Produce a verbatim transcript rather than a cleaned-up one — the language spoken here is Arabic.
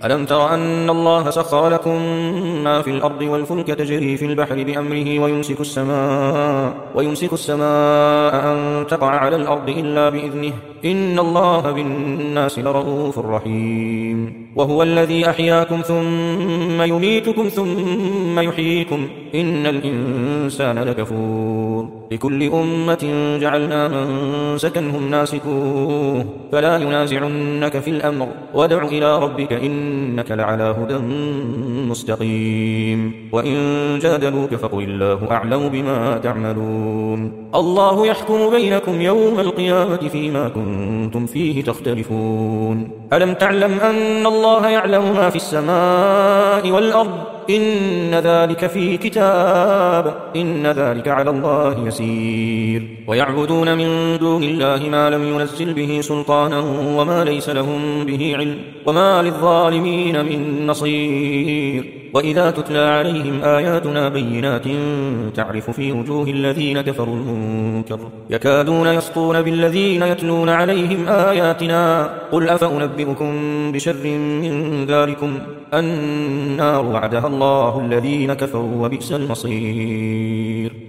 ألم تر أن الله سخر لكم ما في الأرض والفلك تجري في البحر بأمره ويمسك السماء, ويمسك السماء أن تقع على الأرض إلا بإذنه إن الله بالناس لرؤوف رحيم وهو الذي أحياكم ثم يميتكم ثم يحييكم إن الإنسان لكفور لكل أمة جعلنا منسكا هم ناسكوه فلا ينازعنك في الأمر وادع إلى ربك إنك لعلى هدى مستقيم وإن جادلوك فقل الله أعلم بما تعملون الله يحكم بينكم يوم القيامة فيما كنتم فيه تختلفون ألم تعلم أن الله يعلم ما في السماء والأرض إن ذلك في كتاب إن ذلك على الله يسير ويعبدون من دون الله ما لم ينزل به سلطانا وما ليس لهم به علم وما للظالمين من نصير وإذا تتلى عليهم آياتنا بينات تعرف في وجوه الذين كفروا المنكر يكادون يسطون بالذين يتلون عليهم آياتنا قل أفأنبئكم بشر من ذلكم النار وعدها الله الذين كفروا وبئس المصير